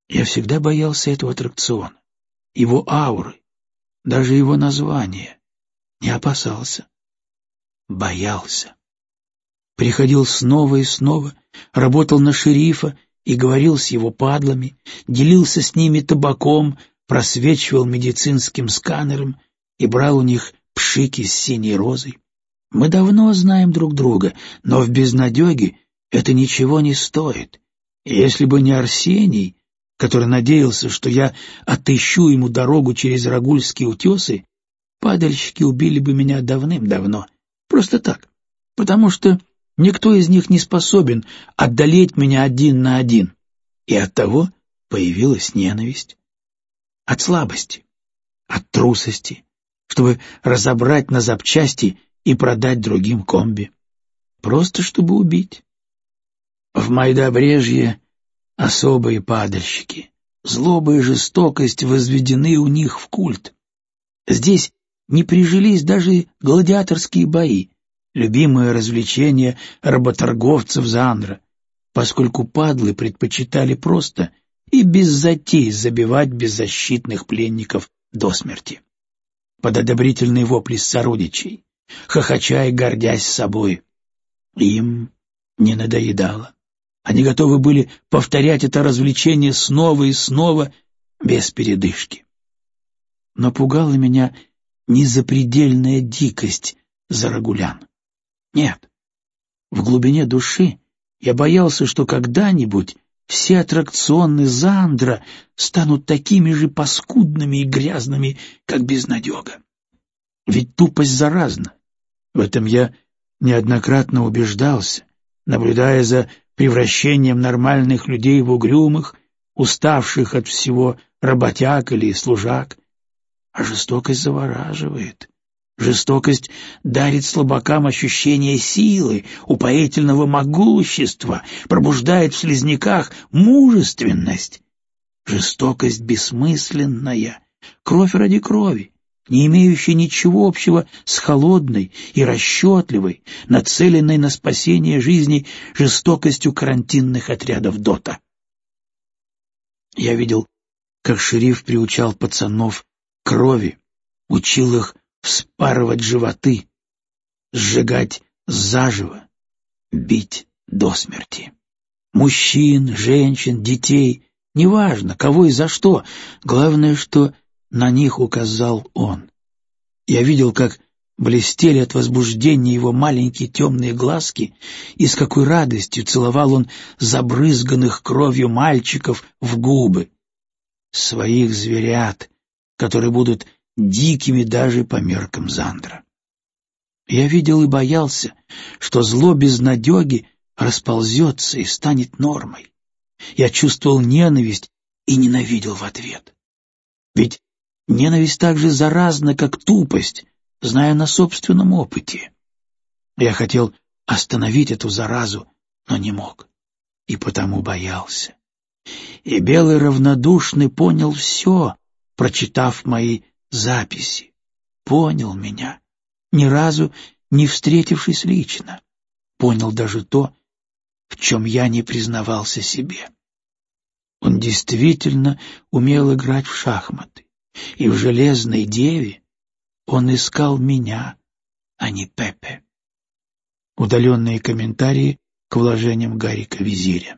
Я всегда боялся этого аттракциона, его ауры, даже его названия. Не опасался. Боялся. Приходил снова и снова, работал на шерифа и говорил с его падлами, делился с ними табаком, просвечивал медицинским сканером и брал у них пшики с синей розой. Мы давно знаем друг друга, но в безнадеге это ничего не стоит. И если бы не Арсений, который надеялся, что я отыщу ему дорогу через Рагульские утесы, падальщики убили бы меня давным-давно. Просто так, потому что никто из них не способен одолеть меня один на один. И оттого появилась ненависть. От слабости, от трусости, чтобы разобрать на запчасти и продать другим комби. Просто чтобы убить. В Майдобрежье особые падальщики. Злоба и жестокость возведены у них в культ. Здесь не прижились даже гладиаторские бои, любимое развлечение работорговцев Заандра, поскольку падлы предпочитали просто и без затей забивать беззащитных пленников до смерти. Под одобрительные вопли сородичей, хохоча и гордясь собой. Им не надоедало. Они готовы были повторять это развлечение снова и снова, без передышки. Но пугала меня не запредельная дикость зарагулян. Нет. В глубине души я боялся, что когда-нибудь все аттракционы Заандра станут такими же паскудными и грязными, как безнадега. Ведь тупость заразна. В этом я неоднократно убеждался, наблюдая за превращением нормальных людей в угрюмых, уставших от всего работяг или служак. А жестокость завораживает. Жестокость дарит слабакам ощущение силы, упоительного могущества, пробуждает в слизняках мужественность. Жестокость бессмысленная, кровь ради крови, не имеющая ничего общего с холодной и расчетливой, нацеленной на спасение жизни жестокостью карантинных отрядов ДОТа. Я видел, как шериф приучал пацанов к крови, учил их вспарывать животы, сжигать заживо, бить до смерти. Мужчин, женщин, детей, неважно, кого и за что, главное, что на них указал он. Я видел, как блестели от возбуждения его маленькие темные глазки, и с какой радостью целовал он забрызганных кровью мальчиков в губы. Своих зверят, которые будут дикими даже по меркам Зандра. Я видел и боялся, что зло безнадеги расползется и станет нормой. Я чувствовал ненависть и ненавидел в ответ. Ведь ненависть так же заразна, как тупость, зная на собственном опыте. Я хотел остановить эту заразу, но не мог, и потому боялся. И Белый равнодушный понял все, прочитав мои записи, понял меня, ни разу не встретившись лично, понял даже то, в чем я не признавался себе. Он действительно умел играть в шахматы, и в «Железной деве» он искал меня, а не Пепе. Удаленные комментарии к вложениям Гарика Визиря.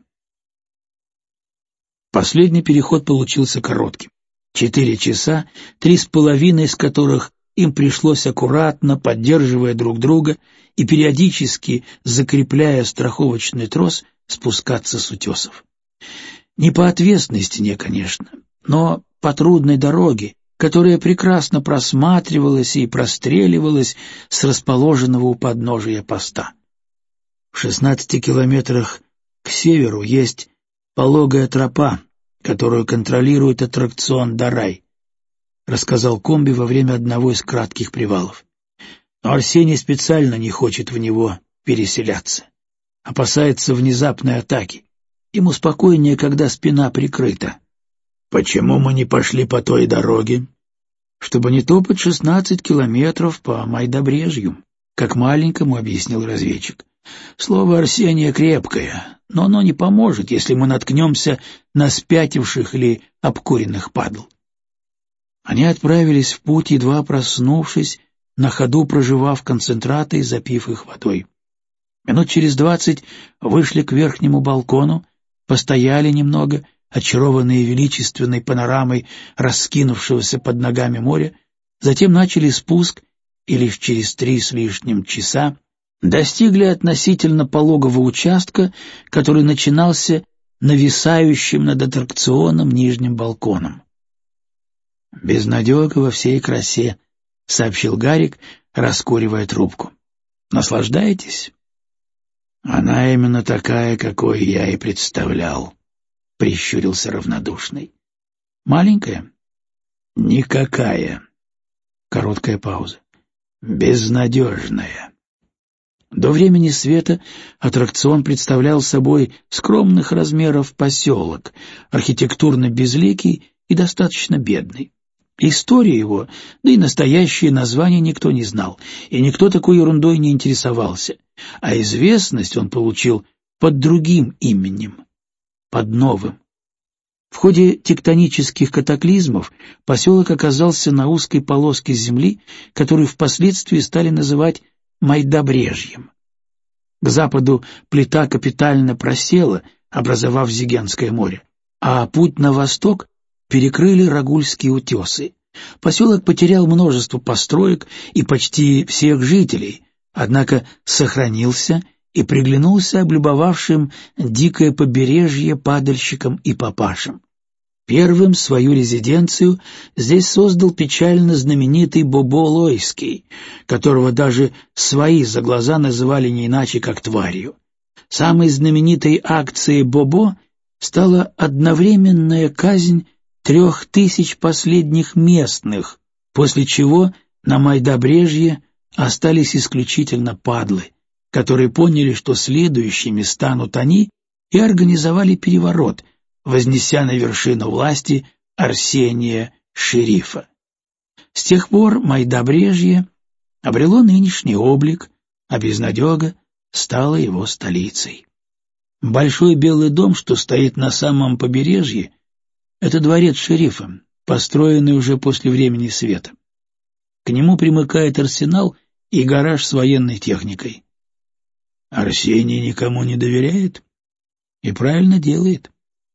Последний переход получился коротким. 4 часа, 3,5 из которых им пришлось аккуратно, поддерживая друг друга и периодически закрепляя страховочный трос, спускаться с утесов. Не по отвесной стене, конечно, но по трудной дороге, которая прекрасно просматривалась и простреливалась с расположенного у подножия поста. В 16 километрах к северу есть пологая тропа, которую контролирует аттракцион «Дарай», рассказал комби во время одного из кратких привалов. Но Арсений специально не хочет в него переселяться. Опасается внезапной атаки. Ему спокойнее, когда спина прикрыта. Почему мы не пошли по той дороге? Чтобы не топать 16 километров по Майдобрежью. как маленькому объяснил разведчик. Слово Арсения крепкое, но оно не поможет, если мы наткнемся на спятивших или обкуренных падл. Они отправились в путь, едва проснувшись, на ходу прожевав концентраты и запив их водой. Минут через 20 вышли к верхнему балкону, постояли немного, очарованные величественной панорамой раскинувшегося под ногами моря, затем начали спуск, и лишь через 3 с лишним часа достигли относительно пологого участка, который начинался нависающим над аттракционом нижним балконом. «Безнадега во всей красе», — сообщил Гарик, раскуривая трубку. «Наслаждаетесь?» «Она именно такая, какой я и представлял», — прищурился равнодушный. «Маленькая?» «Никакая». Короткая пауза. «Безнадежная». До времени света аттракцион представлял собой скромных размеров поселок, архитектурно безликий и достаточно бедный. История его, да и настоящее название никто не знал, и никто такой ерундой не интересовался, а известность он получил под другим именем, под новым. В ходе тектонических катаклизмов поселок оказался на узкой полоске земли, которую впоследствии стали называть Майдабрежьем. К западу плита капитально просела, образовав Зигенское море, а путь на восток перекрыли Рагульские утесы. Поселок потерял множество построек и почти всех жителей, однако сохранился и приглянулся облюбовавшим дикое побережье падальщикам и папашам. Первым свою резиденцию здесь создал печально знаменитый Бобо Лойский, которого даже свои за глаза называли не иначе, как тварью. Самой знаменитой акцией Бобо стала одновременная казнь 3000 последних местных, после чего на Майдабрежье остались исключительно падлы, которые поняли, что следующими станут они, и организовали переворот, вознеся на вершину власти Арсения Шерифа. С тех пор Майдабрежье обрело нынешний облик, а Безнадега стала его столицей. Большой белый дом, что стоит на самом побережье, это дворец шерифа, построенный уже после времени света. К нему примыкает арсенал и гараж с военной техникой. Арсений никому не доверяет и правильно делает.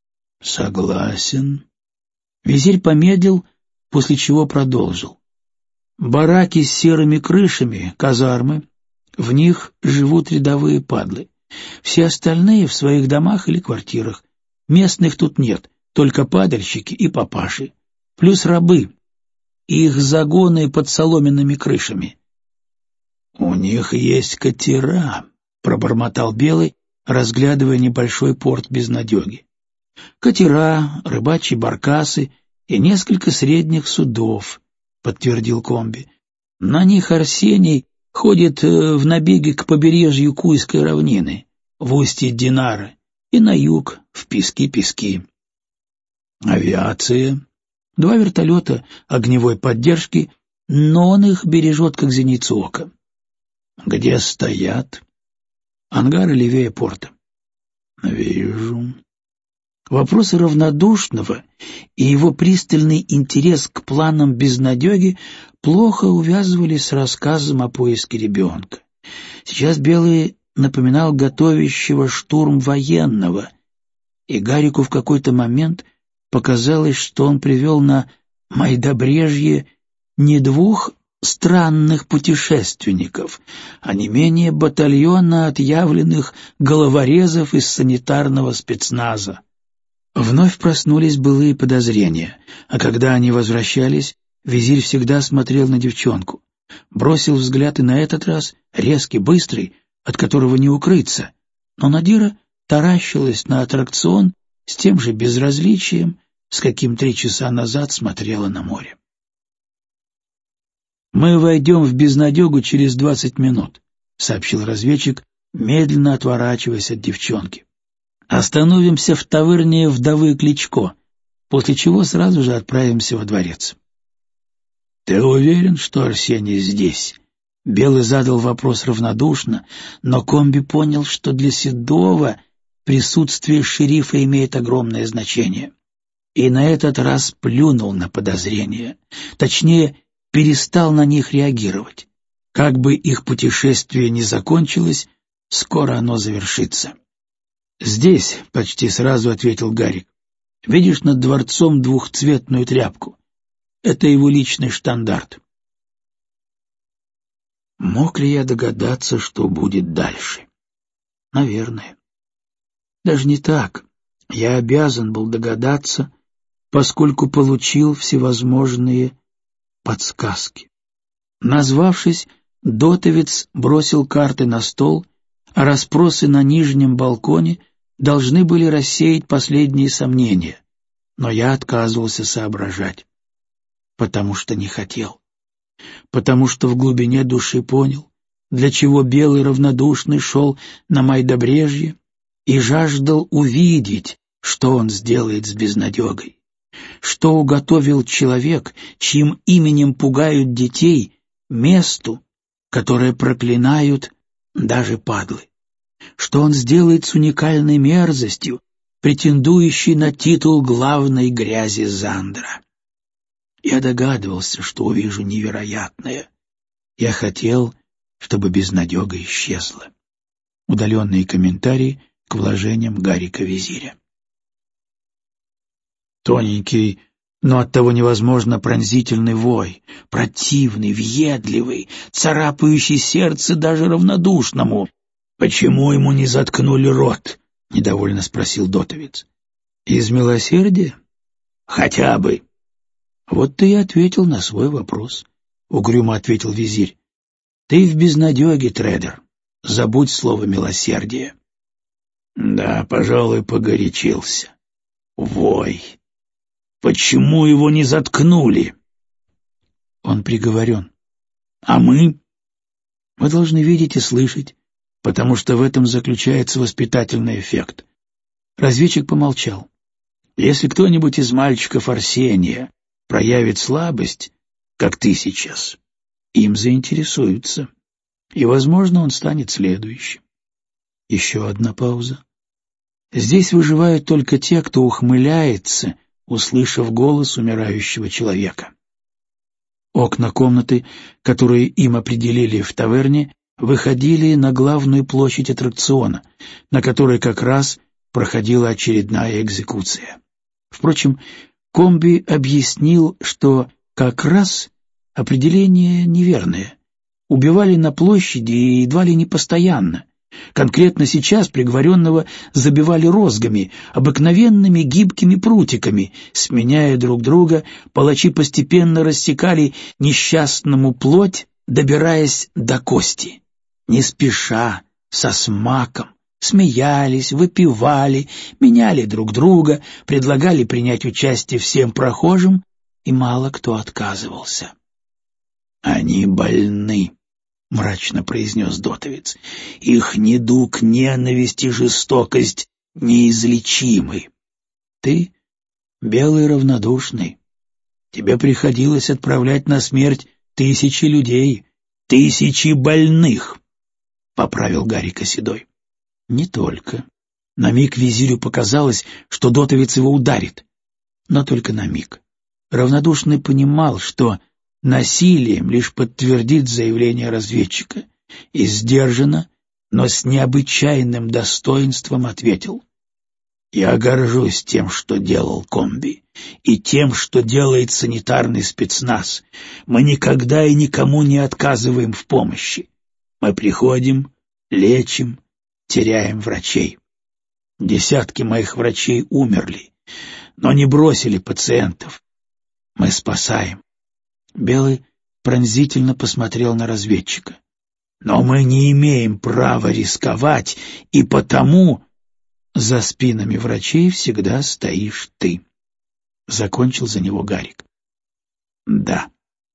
Согласен. Визирь помедлил, после чего продолжил. Бараки с серыми крышами, казармы, в них живут рядовые падлы. Все остальные в своих домах или квартирах. Местных тут нет, только падальщики и папаши, плюс рабы. Их загоны под соломенными крышами. — У них есть катера, — пробормотал Белый, разглядывая небольшой порт Безнадеги. — Катера, рыбачьи баркасы и несколько средних судов, — подтвердил Комби. — На них Арсений ходит в набеги к побережью Куйской равнины, в устье Динара, и на юг, в пески. Авиация. 2 вертолета огневой поддержки, но он их бережет, как зеницу ока. Где стоят? Ангары левее порта. Вижу. Вопросы равнодушного и его пристальный интерес к планам Безнадеги плохо увязывались с рассказом о поиске ребенка. Сейчас Белый напоминал готовящего штурм военного, и Гарику в какой-то момент показалось, что он привел на Майдабрежье не 2 странных путешественников, а не менее батальона отъявленных головорезов из санитарного спецназа. Вновь проснулись былые подозрения, а когда они возвращались, визирь всегда смотрел на девчонку. Бросил взгляд и на этот раз, резкий, быстрый, от которого не укрыться, но Надира таращилась на аттракцион с тем же безразличием, с каким 3 часа назад смотрела на море. «Мы войдем в Безнадегу через 20 минут», — сообщил разведчик, медленно отворачиваясь от девчонки. «Остановимся в таверне вдовы Кличко, после чего сразу же отправимся во дворец». «Ты уверен, что Арсений здесь?» Белый задал вопрос равнодушно, но Комби понял, что для Седова присутствие шерифа имеет огромное значение. И на этот раз плюнул на подозрения, точнее, перестал на них реагировать. Как бы их путешествие ни закончилось, скоро оно завершится. «Здесь», — почти сразу ответил Гарик. «Видишь над дворцом двухцветную тряпку? Это его личный штандарт». Мог ли я догадаться, что будет дальше? Наверное. Даже не так. Я обязан был догадаться, поскольку получил всевозможные подсказки. Назвавшись, дотовец бросил карты на стол, а расспросы на нижнем балконе должны были рассеять последние сомнения, но я отказывался соображать, потому что не хотел, потому что в глубине души понял, для чего Белый равнодушный шел на Майдобрежье и жаждал увидеть, что он сделает с безнадегой, что уготовил человек, чьим именем пугают детей, месту, которое проклинают даже падлы, что он сделает с уникальной мерзостью, претендующей на титул главной грязи Зандра. Я догадывался, что увижу невероятное. Я хотел, чтобы безнадега исчезла. Удаленные комментарии к вложениям Гарика-визиря. Тоненький, но оттого невозможно пронзительный вой, противный, въедливый, царапающий сердце даже равнодушному. «Почему ему не заткнули рот?» — недовольно спросил дотовец. «Из милосердия? Хотя бы». «Вот ты и ответил на свой вопрос», — угрюмо ответил визирь. «Ты в безнадеге, трейдер. Забудь слово «милосердие». «Да, пожалуй, погорячился. Вой! Почему его не заткнули?» «Он приговорен. А мы?» «Мы должны видеть и слышать, потому что в этом заключается воспитательный эффект». Разведчик помолчал. «Если кто-нибудь из мальчиков Арсения проявит слабость, как ты сейчас, им заинтересуются, и, возможно, он станет следующим». Еще одна пауза. «Здесь выживают только те, кто ухмыляется, услышав голос умирающего человека». Окна комнаты, которые им определили в таверне, выходили на главную площадь аттракциона, на которой как раз проходила очередная экзекуция. Впрочем, Комби объяснил, что как раз определение неверное. Убивали на площади и едва ли не постоянно. Конкретно сейчас приговоренного забивали розгами, обыкновенными гибкими прутиками. Сменяя друг друга, палачи постепенно рассекали несчастному плоть, добираясь до кости. Не спеша, со смаком, смеялись, выпивали, меняли друг друга, предлагали принять участие всем прохожим, и мало кто отказывался. «Они больны», — мрачно произнес дотовец. «Их недуг, ненависть и жестокость неизлечимы. Ты, Белый равнодушный, тебе приходилось отправлять на смерть тысячи людей, тысячи больных», — поправил Гарика Седой. «Не только». На миг визирю показалось, что дотовец его ударит, но только на миг. Равнодушный понимал, что насилием лишь подтвердит заявление разведчика, и сдержанно, но с необычайным достоинством ответил: «Я горжусь тем, что делал Комби, и тем, что делает санитарный спецназ. Мы никогда и никому не отказываем в помощи. Мы приходим, лечим, теряем врачей. Десятки моих врачей умерли, но не бросили пациентов. Мы спасаем». Белый пронзительно посмотрел на разведчика. «Но мы не имеем права рисковать, и потому за спинами врачей всегда стоишь ты», — закончил за него Гарик. «Да,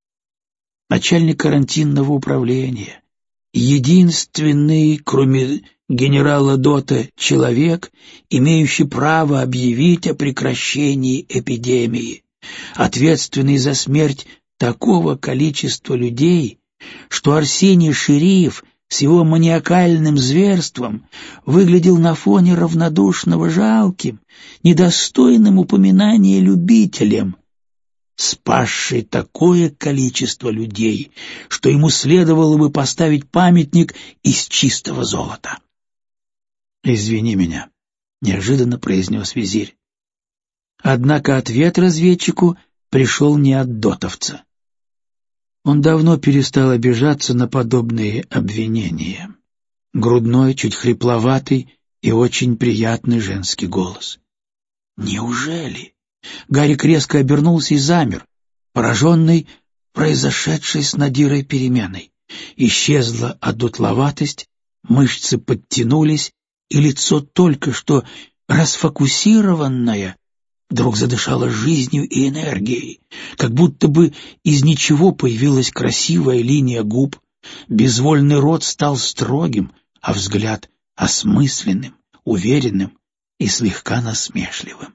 начальник карантинного управления, единственный, кроме генерала Дота, человек, имеющий право объявить о прекращении эпидемии, ответственный за смерть такого количества людей, что Арсений Шериф с его маниакальным зверством выглядел на фоне равнодушного жалким, недостойным упоминания любителем, спасший такое количество людей, что ему следовало бы поставить памятник из чистого золота. «Извини меня», — неожиданно произнес визирь. Однако ответ разведчику пришел не от дотовца. Он давно перестал обижаться на подобные обвинения. Грудной, чуть хрипловатый и очень приятный женский голос. «Неужели?» Гарик резко обернулся и замер, пораженный произошедшей с Надирой переменой. Исчезла одутловатость, мышцы подтянулись, и лицо, только что расфокусированное, вдруг задышало жизнью и энергией, как будто бы из ничего появилась красивая линия губ, безвольный рот стал строгим, а взгляд осмысленным, уверенным и слегка насмешливым.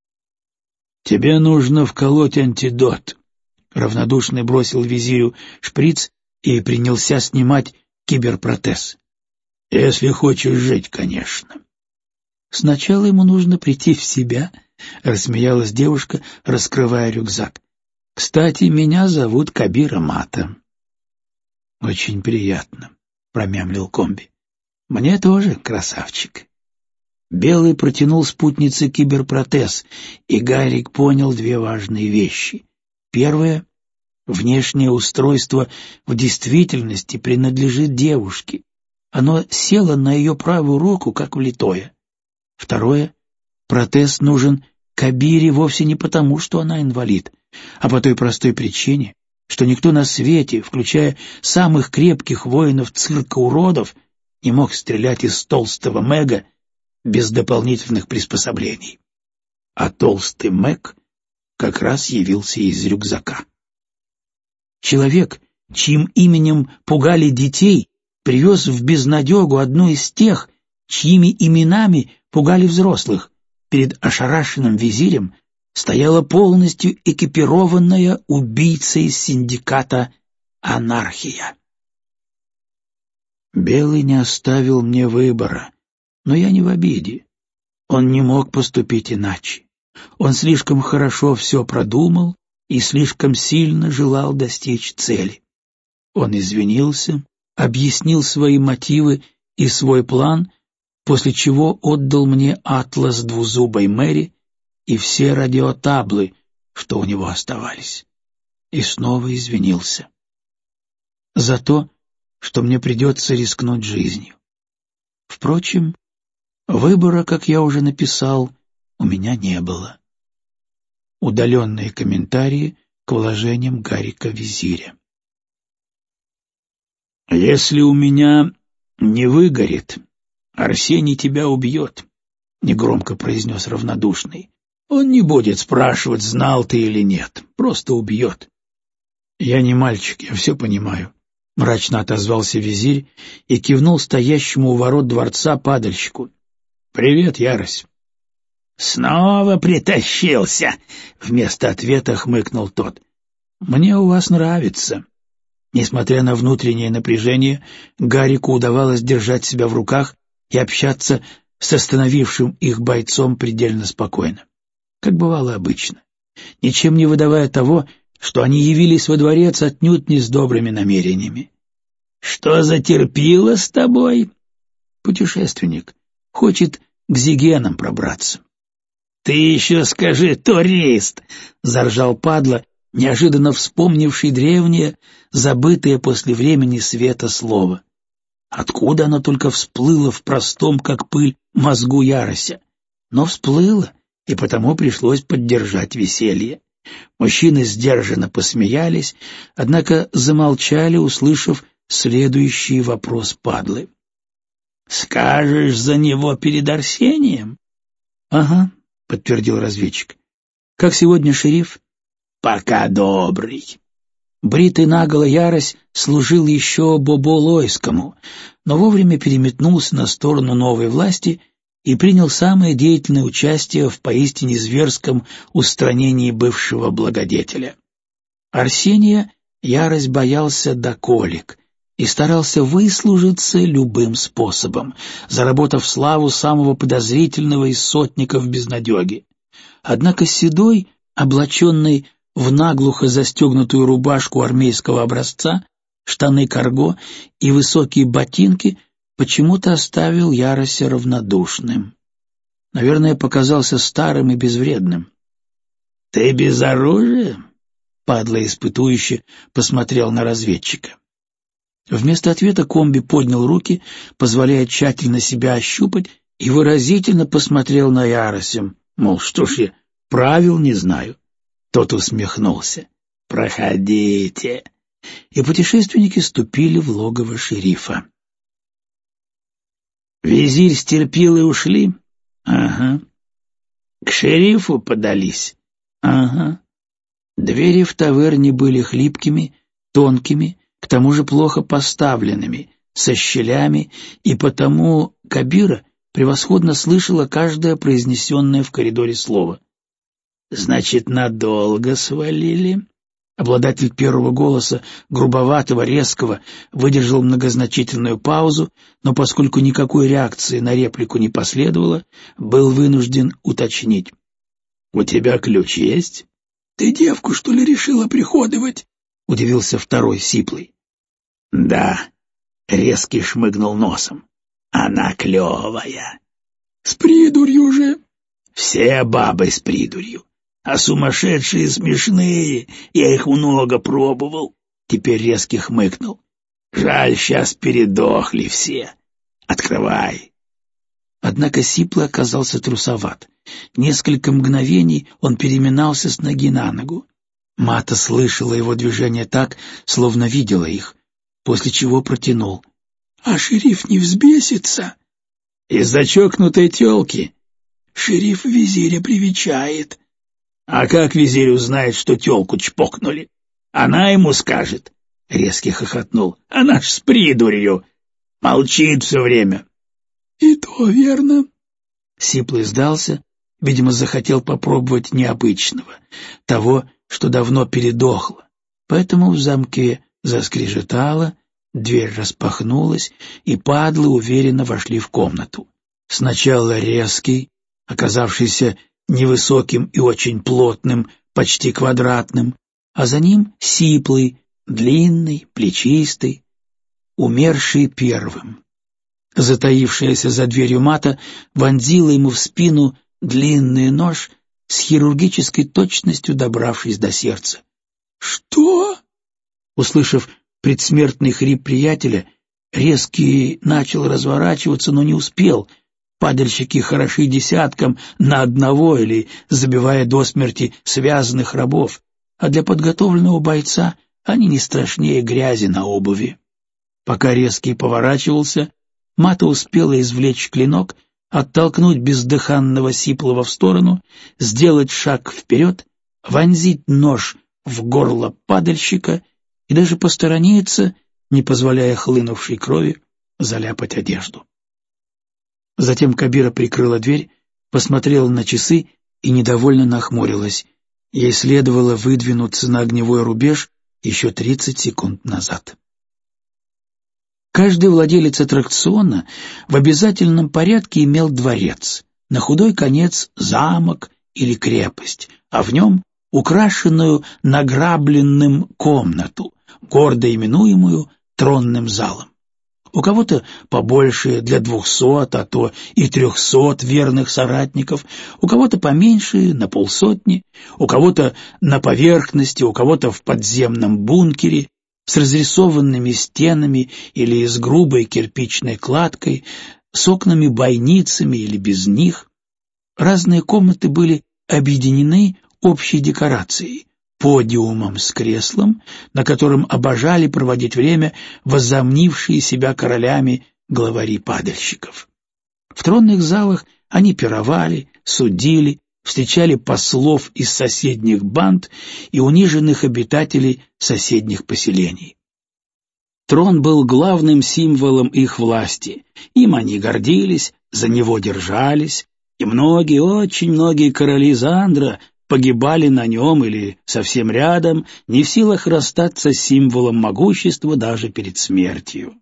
«Тебе нужно вколоть антидот», — равнодушно бросил визирю шприц и принялся снимать киберпротез. «Если хочешь жить, конечно». «Сначала ему нужно прийти в себя», — рассмеялась девушка, раскрывая рюкзак. «Кстати, меня зовут Кабир Мата». «Очень приятно», — промямлил комби. «Мне тоже, красавчик». Белый протянул спутнице киберпротез, и Гарик понял две важные вещи. Первое — внешнее устройство в действительности принадлежит девушке. Оно село на ее правую руку, как влитое. Второе — протез нужен Кабире вовсе не потому, что она инвалид, а по той простой причине, что никто на свете, включая самых крепких воинов цирка уродов, не мог стрелять из толстого мэга без дополнительных приспособлений. А толстый мэг как раз явился из рюкзака. Человек, чьим именем пугали детей, привез в безнадегу одну из тех, чьими именами пугали взрослых. Перед ошарашенным визирем стояла полностью экипированная убийца из синдиката «Анархия». Белый не оставил мне выбора, но я не в обиде. Он не мог поступить иначе. Он слишком хорошо все продумал и слишком сильно желал достичь цели. Он извинился, объяснил свои мотивы и свой план, после чего отдал мне атлас двузубой Мэри и все радиотаблы, что у него оставались. И снова извинился. За то, что мне придется рискнуть жизнью. Впрочем, выбора, как я уже написал, у меня не было. Удаленные комментарии к вложениям Гарика Визиря. «Если у меня не выгорит, Арсений тебя убьет», — негромко произнес равнодушный. «Он не будет спрашивать, знал ты или нет, просто убьет». «Я не мальчик, я все понимаю», — мрачно отозвался визирь и кивнул стоящему у ворот дворца падальщику. «Привет, Ярось». «Снова притащился!» — вместо ответа хмыкнул тот. «Мне у вас нравится». Несмотря на внутреннее напряжение, Гарику удавалось держать себя в руках и общаться с остановившим их бойцом предельно спокойно, как бывало обычно, ничем не выдавая того, что они явились во дворец отнюдь не с добрыми намерениями. «Что за терпило с тобой?» «Путешественник. Хочет к Зигенам пробраться». «Ты еще скажи, турист!» — заржал падла, неожиданно вспомнивший древнее, забытое после времени света слово. Откуда оно только всплыло в простом, как пыль, мозгу Ярося? Но всплыло, и потому пришлось поддержать веселье. Мужчины сдержанно посмеялись, однако замолчали, услышав следующий вопрос падлы. «Скажешь за него перед Арсением?» «Ага», — подтвердил разведчик. «Как сегодня шериф?» «Пока добрый». Бритый наголо Ярось служил еще Бобо-Лойскому, но вовремя переметнулся на сторону новой власти и принял самое деятельное участие в поистине зверском устранении бывшего благодетеля. Арсения Ярость боялся до колик и старался выслужиться любым способом, заработав славу самого подозрительного из сотников безнадеги. Однако Седой, облаченный в наглухо застегнутую рубашку армейского образца, штаны карго и высокие ботинки, почему-то оставил Ярося равнодушным. Наверное, показался старым и безвредным. — Ты без оружия? — падла испытующе посмотрел на разведчика. Вместо ответа комби поднял руки, позволяя тщательно себя ощупать, и выразительно посмотрел на Ярося, мол, что ж я, правил не знаю. Тот усмехнулся. «Проходите». И путешественники ступили в логово шерифа. Визирь с Терпилой ушли? Ага. К шерифу подались? Ага. Двери в таверне были хлипкими, тонкими, к тому же плохо поставленными, со щелями, и потому Кабира превосходно слышала каждое произнесенное в коридоре слово. «Значит, надолго свалили?» Обладатель первого голоса, грубоватого, резкого, выдержал многозначительную паузу, но поскольку никакой реакции на реплику не последовало, был вынужден уточнить. «У тебя ключ есть?» «Ты девку, что ли, решила приходовать?» — удивился второй, сиплый. «Да», — резкий шмыгнул носом. «Она клевая». «С придурью же?» «Все бабы с придурью. А сумасшедшие смешные, я их много пробовал». Теперь резкий хмыкнул. «Жаль, сейчас передохли все. Открывай». Однако Сиплый оказался трусоват. Несколько мгновений он переминался с ноги на ногу. Мата слышала его движения так, словно видела их, после чего протянул. «А шериф не взбесится?» «Из-за чокнутой тёлки». «Шериф визиря привечает». «А как визирь узнает, что тёлку чпокнули? Она ему скажет». Резкий хохотнул. «Она ж с придурью. Молчит все время». «И то верно». Сиплый сдался, видимо, захотел попробовать необычного, того, что давно передохло. Поэтому в замке заскрежетало, дверь распахнулась, и падлы уверенно вошли в комнату. Сначала резкий, оказавшийся невысоким и очень плотным, почти квадратным, а за ним сиплый, длинный, плечистый, умерший первым. Затаившаяся за дверью Мата вонзила ему в спину длинный нож, с хирургической точностью добравшись до сердца. «Что?» Услышав предсмертный хрип приятеля, резкий начал разворачиваться, но не успел. Падальщики хороши десятком на одного или забивая до смерти связанных рабов, а для подготовленного бойца они не страшнее грязи на обуви. Пока резкий поворачивался, Мата успела извлечь клинок, оттолкнуть бездыханного Сиплого в сторону, сделать шаг вперед, вонзить нож в горло падальщика и даже посторониться, не позволяя хлынувшей крови заляпать одежду. Затем Кабира прикрыла дверь, посмотрела на часы и недовольно нахмурилась. Ей следовало выдвинуться на огневой рубеж еще 30 секунд назад. Каждый владелец аттракциона в обязательном порядке имел дворец, на худой конец замок или крепость, а в нем украшенную награбленным комнату, гордо именуемую тронным залом. У кого-то побольше для 200, а то и 300 верных соратников, у кого-то поменьше, на 50, у кого-то на поверхности, у кого-то в подземном бункере, с разрисованными стенами или с грубой кирпичной кладкой, с окнами-бойницами или без них. Разные комнаты были объединены общей декорацией, подиумом с креслом, на котором обожали проводить время возомнившие себя королями главари падальщиков. В тронных залах они пировали, судили, встречали послов из соседних банд и униженных обитателей соседних поселений. Трон был главным символом их власти, им они гордились, за него держались, и многие, очень многие короли Зандра погибали на нем или совсем рядом, не в силах расстаться с символом могущества даже перед смертью.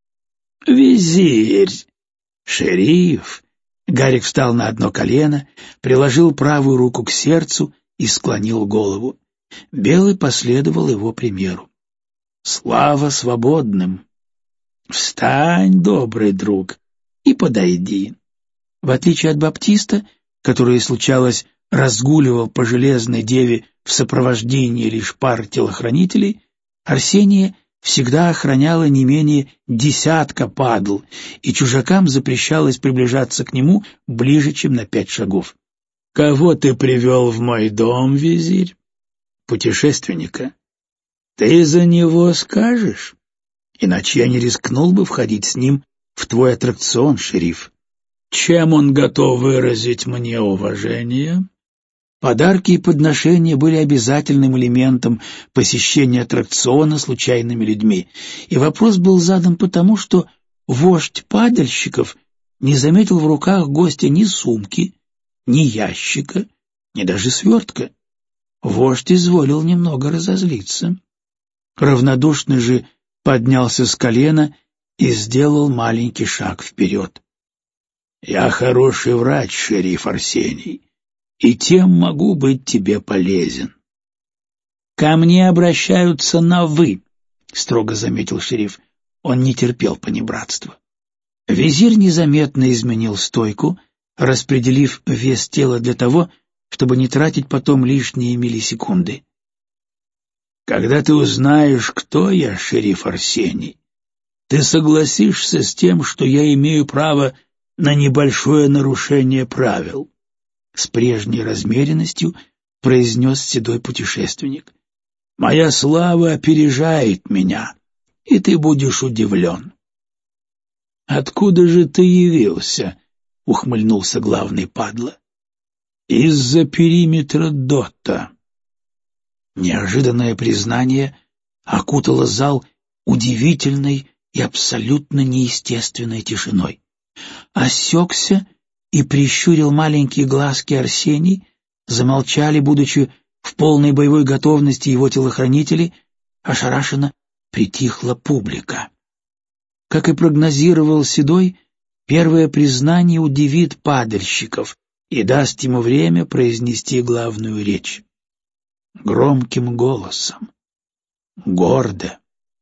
«Визирь! Шериф!» Гарик встал на одно колено, приложил правую руку к сердцу и склонил голову. Белый последовал его примеру. «Слава свободным! Встань, добрый друг, и подойди». В отличие от Баптиста, который, случалось, разгуливал по Железной Деве в сопровождении лишь пар телохранителей, Арсения всегда охраняла не менее 10 падл, и чужакам запрещалось приближаться к нему ближе, чем на 5 шагов. «Кого ты привел в мой дом, визирь?» «Путешественника». «Ты за него скажешь? Иначе я не рискнул бы входить с ним в твой аттракцион, шериф. Чем он готов выразить мне уважение?» Подарки и подношения были обязательным элементом посещения аттракциона случайными людьми, и вопрос был задан потому, что вождь падальщиков не заметил в руках гостя ни сумки, ни ящика, ни даже свертка. Вождь изволил немного разозлиться. Равнодушный же поднялся с колена и сделал маленький шаг вперед. «Я хороший врач, шериф Арсений, и тем могу быть тебе полезен». «Ко мне обращаются на «вы», — строго заметил шериф. Он не терпел понебратства. Визирь незаметно изменил стойку, распределив вес тела для того, чтобы не тратить потом лишние миллисекунды. «Когда ты узнаешь, кто я, шериф Арсений, ты согласишься с тем, что я имею право на небольшое нарушение правил», — с прежней размеренностью произнес седой путешественник. «Моя слава опережает меня, и ты будешь удивлен». «Откуда же ты явился?» — ухмыльнулся главный падла. «Из-за периметра Дотта». Неожиданное признание окутало зал удивительной и абсолютно неестественной тишиной. Осекся и прищурил маленькие глазки Арсений, замолчали, будучи в полной боевой готовности его телохранители, ошарашенно притихла публика. Как и прогнозировал Седой, первое признание удивит падальщиков и даст ему время произнести главную речь. Громким голосом, гордо.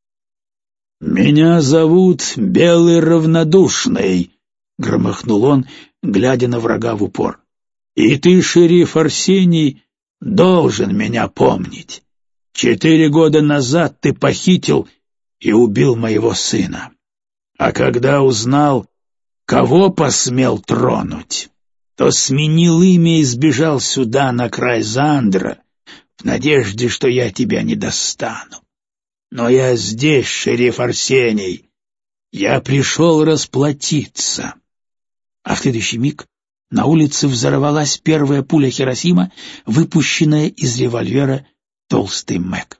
«Меня зовут Белый Равнодушный», — громыхнул он, глядя на врага в упор. «И ты, шериф Арсений, должен меня помнить. 4 года назад ты похитил и убил моего сына. А когда узнал, кого посмел тронуть, то сменил имя и сбежал сюда, на край Зандра, в надежде, что я тебя не достану. Но я здесь, шериф Арсений. Я пришел расплатиться». А в следующий миг на улице взорвалась первая пуля Хиросима, выпущенная из револьвера «Толстый Мэг».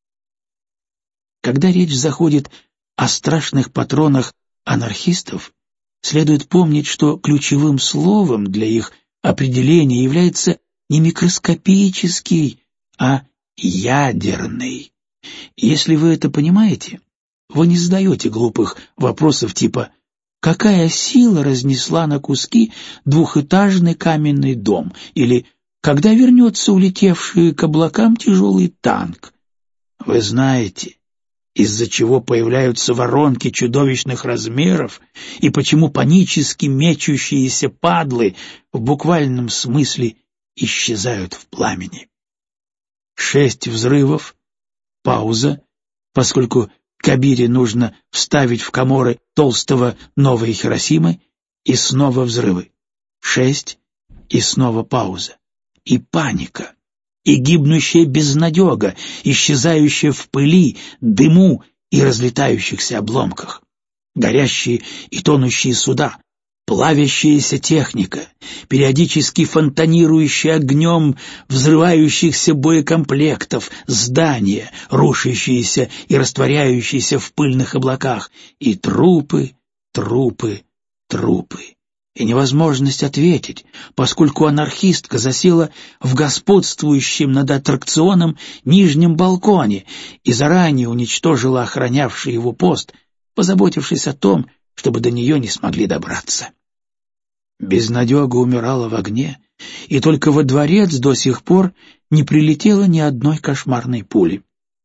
Когда речь заходит о страшных патронах анархистов, следует помнить, что ключевым словом для их определения является не микроскопический, а ядерный. Если вы это понимаете, вы не задаете глупых вопросов типа «какая сила разнесла на куски двухэтажный каменный дом?» или «когда вернется улетевший к облакам тяжелый танк?». Вы знаете, из-за чего появляются воронки чудовищных размеров и почему панически мечущиеся падлы в буквальном смысле исчезают в пламени. 6 взрывов, пауза, поскольку Кабире нужно вставить в коморы Толстого новые Хиросимы, и снова взрывы. 6, и снова пауза. И паника, и гибнущая безнадега, исчезающая в пыли, дыму и разлетающихся обломках. Горящие и тонущие суда, плавящаяся техника, периодически фонтанирующая огнем взрывающихся боекомплектов, здания, рушащиеся и растворяющиеся в пыльных облаках, и трупы, трупы, трупы. и невозможность ответить, поскольку анархистка засела в господствующем над аттракционом нижнем балконе и заранее уничтожила охранявший его пост, позаботившись о том, чтобы до нее не смогли добраться. Безнадега умирала в огне, и только во дворец до сих пор не прилетело ни одной кошмарной пули.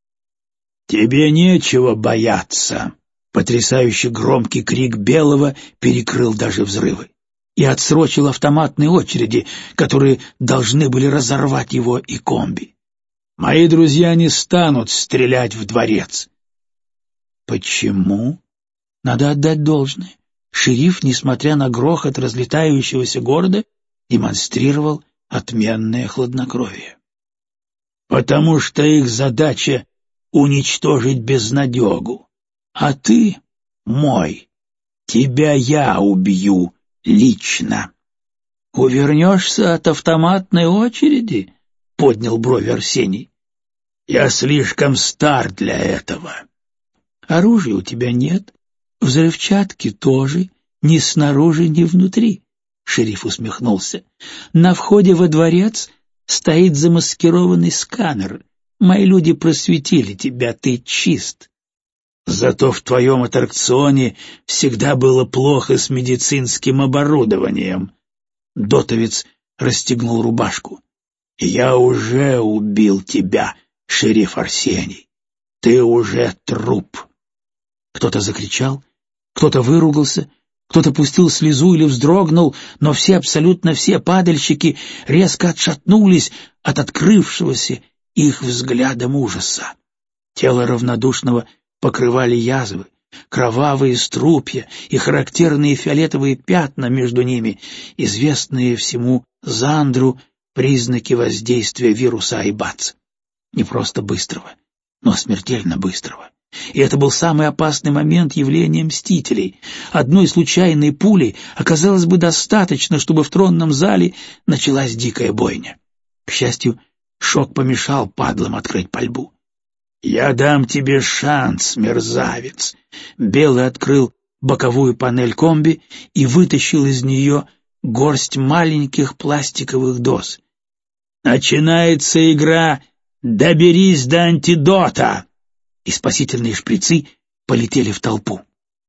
«Тебе нечего бояться!» Потрясающе громкий крик Белого перекрыл даже взрывы и отсрочил автоматные очереди, которые должны были разорвать его и комби. «Мои друзья не станут стрелять в дворец». Почему? Надо отдать должное. Шериф, несмотря на грохот разлетающегося города, демонстрировал отменное хладнокровие. «Потому что их задача — уничтожить безнадегу. А ты мой. Тебя я убью лично». «Увернешься от автоматной очереди?» — поднял брови Арсений. «Я слишком стар для этого». «Оружия у тебя нет, взрывчатки тоже, ни снаружи, ни внутри», — шериф усмехнулся. «На входе во дворец стоит замаскированный сканер. Мои люди просветили тебя, ты чист. Зато в твоем аттракционе всегда было плохо с медицинским оборудованием». Дотовец расстегнул рубашку. «Я уже убил тебя, шериф Арсений. Ты уже труп». Кто-то закричал, кто-то выругался, кто-то пустил слезу или вздрогнул, но абсолютно все падальщики резко отшатнулись от открывшегося их взглядом ужаса. Тело равнодушного покрывали язвы, кровавые струпья и характерные фиолетовые пятна между ними, известные всему Зандру признаки воздействия вируса Айбац. Не просто быстрого, но смертельно быстрого. И это был самый опасный момент явления Мстителей. Одной случайной пули оказалось бы достаточно, чтобы в тронном зале началась дикая бойня. К счастью, шок помешал падлам открыть пальбу. «Я дам тебе шанс, мерзавец!» Белый открыл боковую панель комби и вытащил из нее горсть маленьких пластиковых доз. «Начинается игра «Доберись до антидота!» И спасительные шприцы полетели в толпу.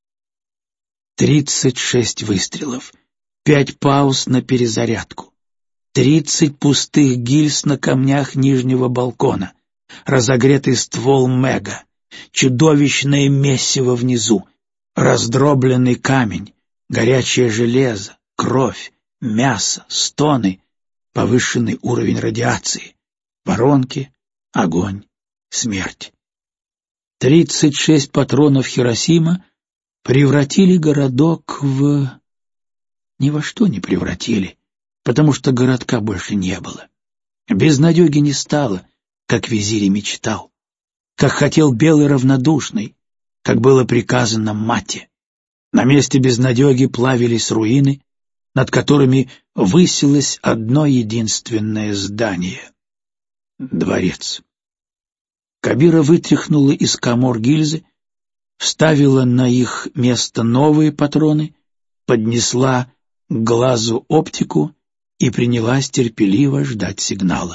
36 выстрелов, 5 пауз на перезарядку, 30 пустых гильз на камнях нижнего балкона, разогретый ствол Мега, чудовищное месиво внизу, раздробленный камень, горячее железо, кровь, мясо, стоны, повышенный уровень радиации, воронки, огонь, смерть. 36 патронов Хиросима превратили городок в... Ни во что не превратили, потому что городка больше не было. Безнадеги не стало, как визирь мечтал, как хотел Белый равнодушный, как было приказано Мате. На месте безнадеги плавились руины, над которыми высилось одно единственное здание — дворец. Кабира вытряхнула из комор гильзы, вставила на их место новые патроны, поднесла к глазу оптику и принялась терпеливо ждать сигнала.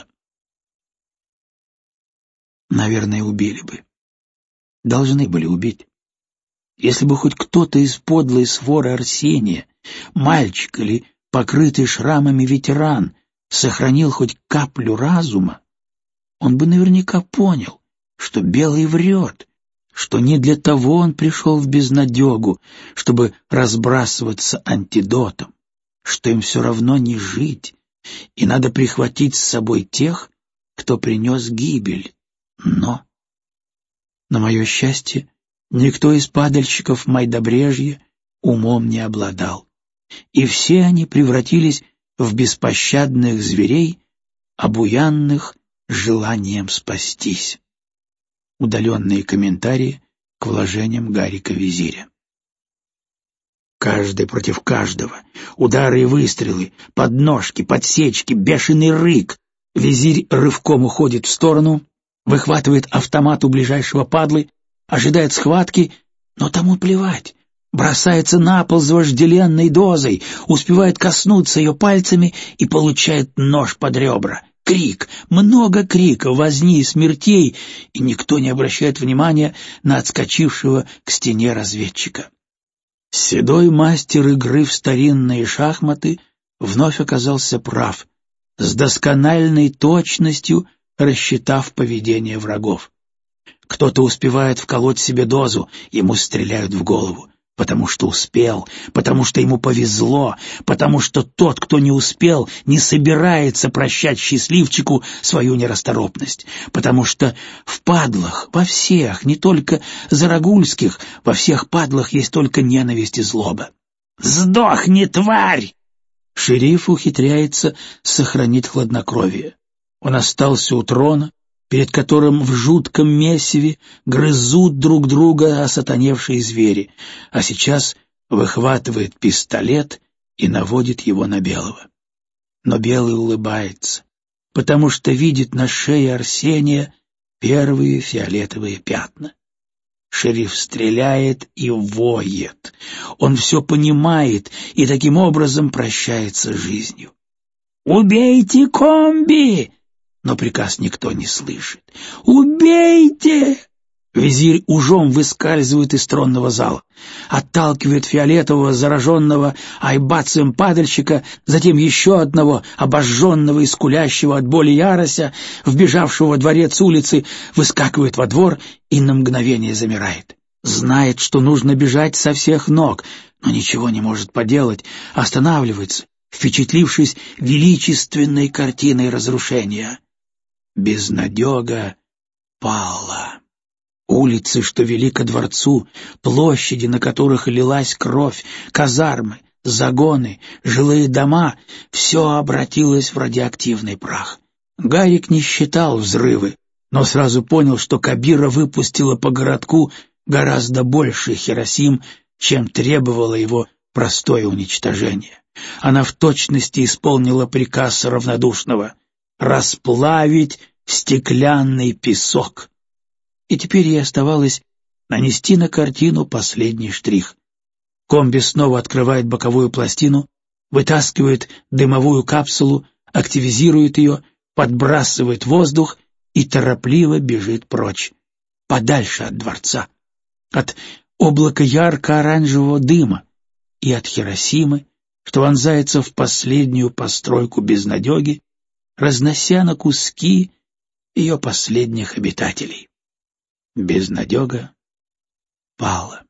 Наверное, убили бы. Должны были убить. Если бы хоть кто-то из подлой своры Арсения, мальчик или покрытый шрамами ветеран, сохранил хоть каплю разума, он бы наверняка понял, что Белый врет, что не для того он пришел в безнадегу, чтобы разбрасываться антидотом, что им все равно не жить, и надо прихватить с собой тех, кто принес гибель. Но, на мое счастье, никто из падальщиков Майдобрежья умом не обладал, и все они превратились в беспощадных зверей, обуянных желанием спастись. Удаленные комментарии к вложениям Гарика Визиря. Каждый против каждого, удары и выстрелы, подножки, подсечки, бешеный рык. Визирь рывком уходит в сторону, выхватывает автомат у ближайшего падлы, ожидает схватки, но тому плевать. бросается на пол с вожделенной дозой, успевает коснуться ее пальцами и получает нож под ребра. Крик, много крика, возни и смертей, и никто не обращает внимания на отскочившего к стене разведчика. Седой мастер игры в старинные шахматы вновь оказался прав, с доскональной точностью рассчитав поведение врагов. Кто-то успевает вколоть себе дозу, ему стреляют в голову, потому что успел, потому что ему повезло, потому что тот, кто не успел, не собирается прощать счастливчику свою нерасторопность, потому что в падлах, во всех, не только зарагульских, во всех падлах есть только ненависть и злоба. «Сдохни, тварь!» Шериф ухитряется сохранить хладнокровие. Он остался у трона, перед которым в жутком месиве грызут друг друга осатаневшие звери, а сейчас выхватывает пистолет и наводит его на Белого. Но Белый улыбается, потому что видит на шее Арсения первые фиолетовые пятна. Шериф стреляет и воет. Он все понимает и таким образом прощается с жизнью. «Убейте комби!» Но приказ никто не слышит. «Убейте!» Визирь ужом выскальзывает из тронного зала, отталкивает фиолетового зараженного айбацем падальщика, затем еще одного обожженного и скулящего от боли ярося, вбежавшего во дворец улицы, выскакивает во двор и на мгновение замирает. Знает, что нужно бежать со всех ног, но ничего не может поделать, останавливается, впечатлившись величественной картиной разрушения. Безнадега пала. Улицы, что вели ко дворцу, площади, на которых лилась кровь, казармы, загоны, жилые дома — все обратилось в радиоактивный прах. Гарик не считал взрывы, но сразу понял, что Кабира выпустила по городку гораздо больше Хиросим, чем требовало его простое уничтожение. Она в точности исполнила приказ равнодушного — расплавить стеклянный песок. И теперь ей оставалось нанести на картину последний штрих. Комби снова открывает боковую пластину, вытаскивает дымовую капсулу, активизирует ее, подбрасывает воздух и торопливо бежит прочь, подальше от дворца, от облака ярко-оранжевого дыма и от Хиросимы, что вонзается в последнюю постройку безнадеги, разнося на куски ее последних обитателей. Безнадега пала.